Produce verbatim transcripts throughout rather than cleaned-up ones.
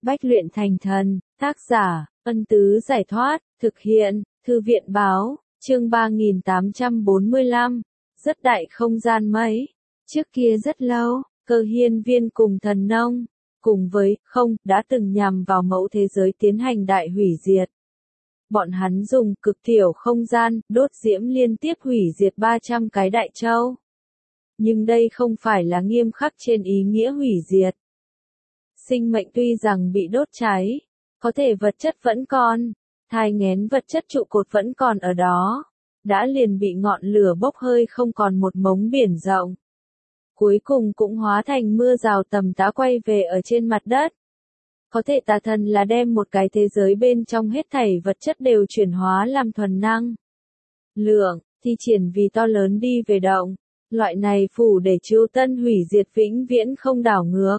Bách luyện thành thần, tác giả, Ân Tứ Giải Thoát, thực hiện, Thư viện Báo, chương ba nghìn tám trăm bốn mươi lăm, rất đại không gian mấy. Trước kia rất lâu, Cơ Hiên Viên cùng Thần Nông, cùng với, không, đã từng nhằm vào mẫu thế giới tiến hành đại hủy diệt. Bọn hắn dùng cực tiểu không gian, đốt diễm liên tiếp hủy diệt ba trăm cái đại châu. Nhưng đây không phải là nghiêm khắc trên ý nghĩa hủy diệt. Sinh mệnh tuy rằng bị đốt cháy, có thể vật chất vẫn còn, thai nghén vật chất trụ cột vẫn còn ở đó, đã liền bị ngọn lửa bốc hơi không còn một mống biển rộng. Cuối cùng cũng hóa thành mưa rào tầm tã quay về ở trên mặt đất. Có thể tà thần là đem một cái thế giới bên trong hết thảy vật chất đều chuyển hóa làm thuần năng. Lượng, thi triển vì to lớn đi về động, loại này phủ để chiêu tân hủy diệt vĩnh viễn không đảo ngược.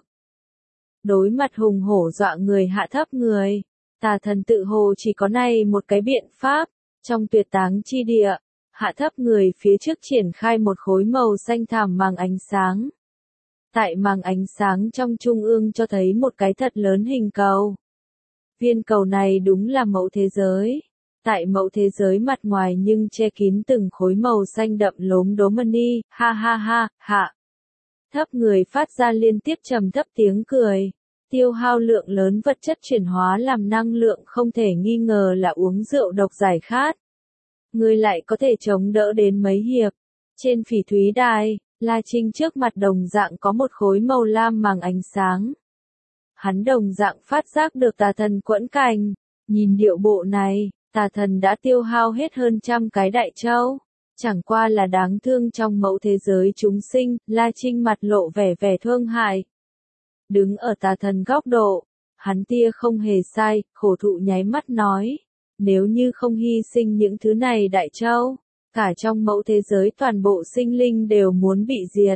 Đối mặt hùng hổ dọa người hạ thấp người, tà thần tự hồ chỉ có này một cái biện pháp, trong tuyệt táng chi địa, hạ thấp người phía trước triển khai một khối màu xanh thảm màng ánh sáng. Tại màng ánh sáng trong trung ương cho thấy một cái thật lớn hình cầu. Viên cầu này đúng là mẫu thế giới. Tại mẫu thế giới mặt ngoài nhưng che kín từng khối màu xanh đậm lốm đốm mani, ha ha ha, hạ. Thấp người phát ra liên tiếp trầm thấp tiếng cười. Tiêu hao lượng lớn vật chất chuyển hóa làm năng lượng không thể nghi ngờ là uống rượu độc giải khát. Người lại có thể chống đỡ đến mấy hiệp. Trên phỉ thúy đài, La Trinh trước mặt đồng dạng có một khối màu lam màng ánh sáng. Hắn đồng dạng phát giác được tà thần quẫn cảnh. Nhìn điệu bộ này, tà thần đã tiêu hao hết hơn trăm cái đại châu. Chẳng qua là đáng thương trong mẫu thế giới chúng sinh, La Trinh mặt lộ vẻ vẻ thương hại. Đứng ở tà thần góc độ, hắn tia không hề sai, khổ thụ nháy mắt nói. Nếu như không hy sinh những thứ này đại châu, cả trong mẫu thế giới toàn bộ sinh linh đều muốn bị diệt.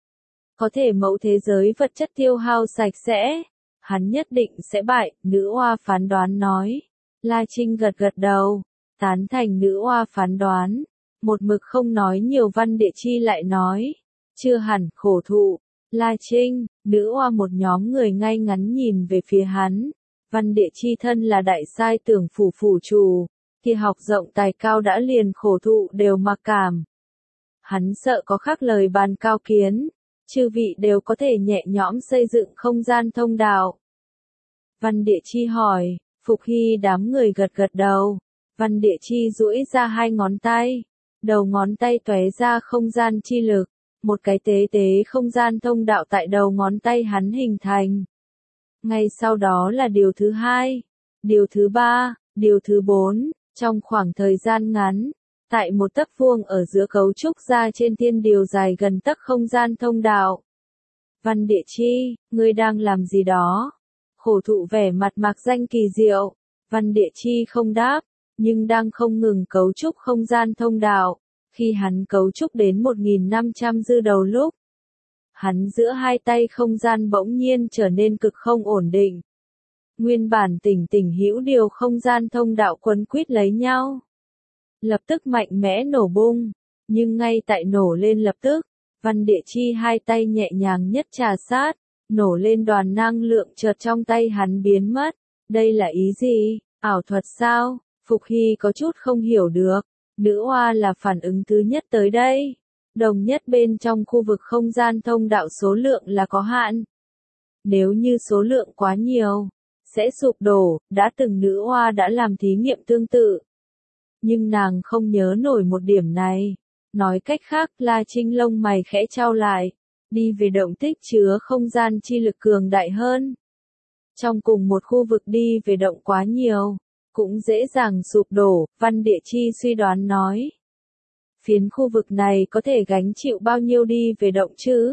Có thể mẫu thế giới vật chất tiêu hao sạch sẽ, hắn nhất định sẽ bại, nữ oa phán đoán nói. La Trinh gật gật đầu, tán thành nữ oa phán đoán. Một mực không nói nhiều Văn Địa Chi lại nói. Chưa hẳn, khổ thụ. La Trinh, nữ oa một nhóm người ngay ngắn nhìn về phía hắn. Văn Địa Chi thân là đại sai tưởng phủ phủ chủ. Khi học rộng tài cao đã liền khổ thụ đều mặc cảm. Hắn sợ có khác lời bàn cao kiến. Chư vị đều có thể nhẹ nhõm xây dựng không gian thông đạo. Văn Địa Chi hỏi, Phục Hy đám người gật gật đầu. Văn Địa Chi duỗi ra hai ngón tay. Đầu ngón tay tóe ra không gian chi lực. Một cái tế tế không gian thông đạo tại đầu ngón tay hắn hình thành. Ngay sau đó là điều thứ hai, điều thứ ba, điều thứ bốn. Trong khoảng thời gian ngắn, tại một tấc vuông ở giữa cấu trúc ra trên thiên điều dài gần tấc không gian thông đạo. Văn Địa Chi, ngươi đang làm gì đó? Khổ thụ vẻ mặt mạc danh kỳ diệu. Văn Địa Chi không đáp, nhưng đang không ngừng cấu trúc không gian thông đạo. Khi hắn cấu trúc đến một nghìn năm trăm dư đầu lúc, hắn giữa hai tay không gian bỗng nhiên trở nên cực không ổn định. Nguyên bản tỉnh tỉnh hữu điều không gian thông đạo quấn quýt lấy nhau. Lập tức mạnh mẽ nổ bung, nhưng ngay tại nổ lên lập tức, Văn Địa Chi hai tay nhẹ nhàng nhất trà sát, nổ lên đoàn năng lượng chợt trong tay hắn biến mất. Đây là ý gì? Ảo thuật sao? Phục Hy có chút không hiểu được. Nữ oa là phản ứng thứ nhất tới đây. Đồng nhất bên trong khu vực không gian thông đạo số lượng là có hạn. Nếu như số lượng quá nhiều, sẽ sụp đổ, đã từng nữ oa đã làm thí nghiệm tương tự. Nhưng nàng không nhớ nổi một điểm này. Nói cách khác, La Trinh lông mày khẽ trao lại, đi về động tích chứa không gian chi lực cường đại hơn. Trong cùng một khu vực đi về động quá nhiều, cũng dễ dàng sụp đổ, Văn Địa Chi suy đoán nói. Phiến khu vực này có thể gánh chịu bao nhiêu đi về động chứ?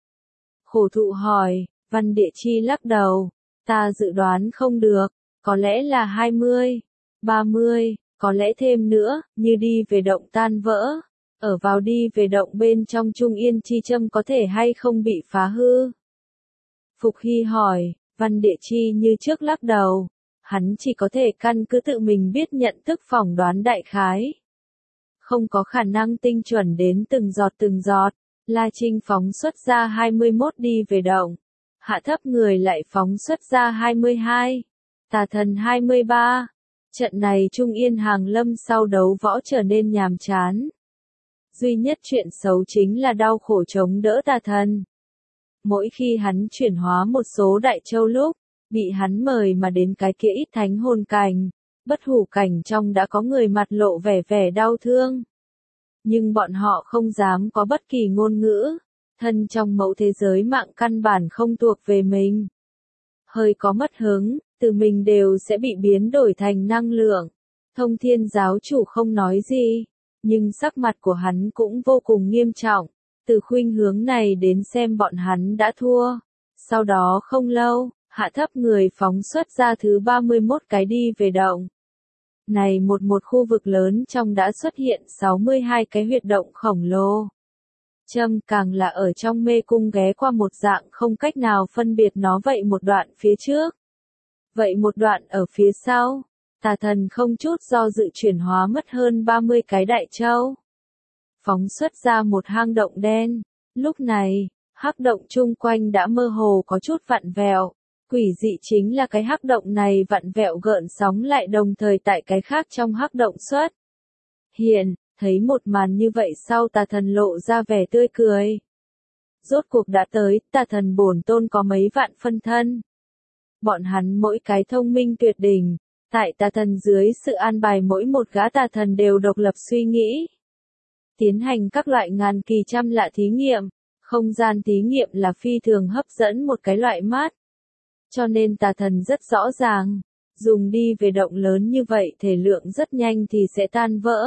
Khổ thụ hỏi, Văn Địa Chi lắc đầu, ta dự đoán không được, có lẽ là hai mươi, ba mươi, có lẽ thêm nữa, như đi về động tan vỡ. Ở vào đi về động bên trong Trung Yên Chi Châm có thể hay không bị phá hư? Phục Hy hỏi, Văn Địa Chi như trước lắc đầu. Hắn chỉ có thể căn cứ tự mình biết nhận thức phỏng đoán đại khái. Không có khả năng tinh chuẩn đến từng giọt từng giọt. La Trinh phóng xuất ra hai mươi mốt đi về động. hạ thấp người lại phóng xuất ra hai mươi hai. Tà thần hai mươi ba. Trận này Trung Yên Hàng Lâm sau đấu võ trở nên nhàm chán. Duy nhất chuyện xấu chính là đau khổ chống đỡ tà thần. Mỗi khi hắn chuyển hóa một số đại châu lúc, bị hắn mời mà đến cái kia ít thánh hồn cảnh, bất hủ cảnh trong đã có người mặt lộ vẻ vẻ đau thương. Nhưng bọn họ không dám có bất kỳ ngôn ngữ, thân trong mẫu thế giới mạng căn bản không thuộc về mình. Hơi có mất hứng, từ mình đều sẽ bị biến đổi thành năng lượng. Thông Thiên giáo chủ không nói gì, nhưng sắc mặt của hắn cũng vô cùng nghiêm trọng. Từ khuynh hướng này đến xem bọn hắn đã thua. Sau đó không lâu, hạ thấp người phóng xuất ra thứ ba mươi mốt cái đi về động. Này một một khu vực lớn trong đã xuất hiện sáu mươi hai cái huyệt động khổng lồ. Trâm càng là ở trong mê cung ghé qua một dạng không cách nào phân biệt nó vậy một đoạn phía trước. Vậy một đoạn ở phía sau, tà thần không chút do dự chuyển hóa mất hơn ba mươi cái đại châu. Phóng xuất ra một hang động đen. Lúc này, hắc động chung quanh đã mơ hồ có chút vặn vẹo. Quỷ dị chính là cái hắc động này vặn vẹo gợn sóng lại đồng thời tại cái khác trong hắc động xuất hiện. Thấy một màn như vậy sau tà thần lộ ra vẻ tươi cười. Rốt cuộc đã tới, tà thần bổn tôn có mấy vạn phân thân. Bọn hắn mỗi cái thông minh tuyệt đỉnh, tại tà thần dưới sự an bài mỗi một gã tà thần đều độc lập suy nghĩ. Tiến hành các loại ngàn kỳ trăm lạ thí nghiệm, không gian thí nghiệm là phi thường hấp dẫn một cái loại mát. Cho nên tà thần rất rõ ràng, dùng đi về động lớn như vậy thể lượng rất nhanh thì sẽ tan vỡ.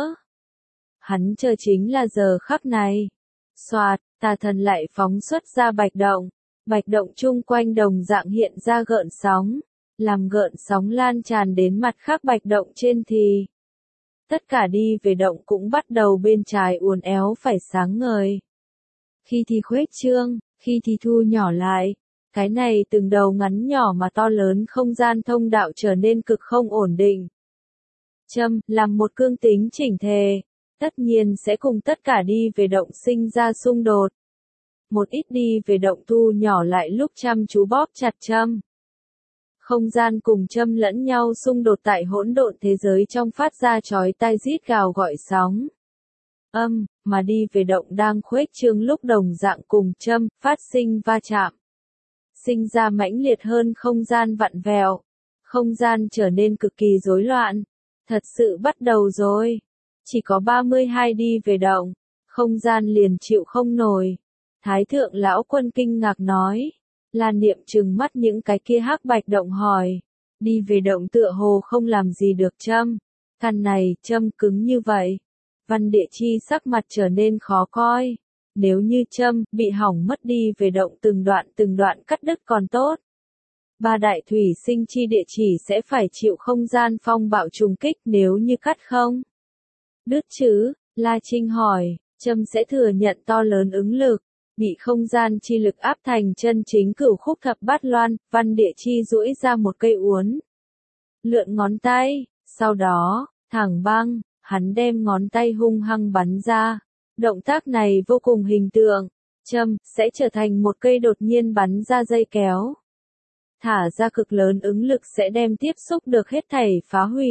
Hắn chờ chính là giờ khắc này. Xoạt, tà thần lại phóng xuất ra bạch động. Bạch động chung quanh đồng dạng hiện ra gợn sóng. Làm gợn sóng lan tràn đến mặt khác bạch động trên thì. Tất cả đi về động cũng bắt đầu bên trái uốn éo phải sáng ngời. Khi thì khuếch trương, khi thì thu nhỏ lại. Cái này từng đầu ngắn nhỏ mà to lớn không gian thông đạo trở nên cực không ổn định. Châm, làm một cương tính chỉnh thể. Tất nhiên sẽ cùng tất cả đi về động sinh ra xung đột. Một ít đi về động thu nhỏ lại lúc chăm chú bóp chặt châm. Không gian cùng châm lẫn nhau xung đột tại hỗn độn thế giới trong phát ra chói tai rít gào gọi sóng. Âm, mà đi về động đang khuếch trương lúc đồng dạng cùng châm, phát sinh va chạm. Sinh ra mãnh liệt hơn không gian vặn vẹo. Không gian trở nên cực kỳ rối loạn. Thật sự bắt đầu rồi. Chỉ có ba mươi hai đi về động, không gian liền chịu không nổi. Thái thượng lão quân kinh ngạc nói. Lan Niệm trừng mắt những cái kia hắc bạch động hỏi. Đi về động tựa hồ không làm gì được châm. Căn này châm cứng như vậy. Văn Địa Chi sắc mặt trở nên khó coi. Nếu như châm bị hỏng mất đi về động từng đoạn từng đoạn cắt đứt còn tốt. Ba đại thủy sinh chi địa chỉ sẽ phải chịu không gian phong bạo trùng kích nếu như cắt không. Đứt chứ, La Trinh hỏi, châm sẽ thừa nhận to lớn ứng lực, bị không gian chi lực áp thành chân chính cửu khúc thập bát loan. Văn Địa Chi duỗi ra một cây uốn. Lượn ngón tay, sau đó, thẳng băng, hắn đem ngón tay hung hăng bắn ra. Động tác này vô cùng hình tượng, châm sẽ trở thành một cây đột nhiên bắn ra dây kéo. Thả ra cực lớn ứng lực sẽ đem tiếp xúc được hết thảy phá hủy.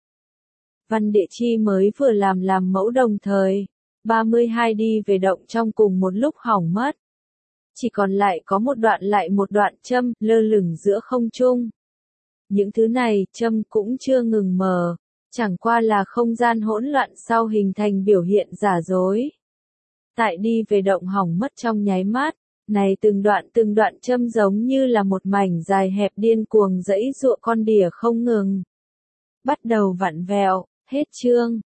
Văn Địa Chi mới vừa làm làm mẫu đồng thời, ba mươi hai đi về động trong cùng một lúc hỏng mất. Chỉ còn lại có một đoạn lại một đoạn châm lơ lửng giữa không trung. Những thứ này châm cũng chưa ngừng mờ, chẳng qua là không gian hỗn loạn sau hình thành biểu hiện giả dối. Tại đi về động hỏng mất trong nháy mắt, này từng đoạn từng đoạn châm giống như là một mảnh dài hẹp điên cuồng dãy giụa con đỉa không ngừng. Bắt đầu vặn vẹo, hết chương.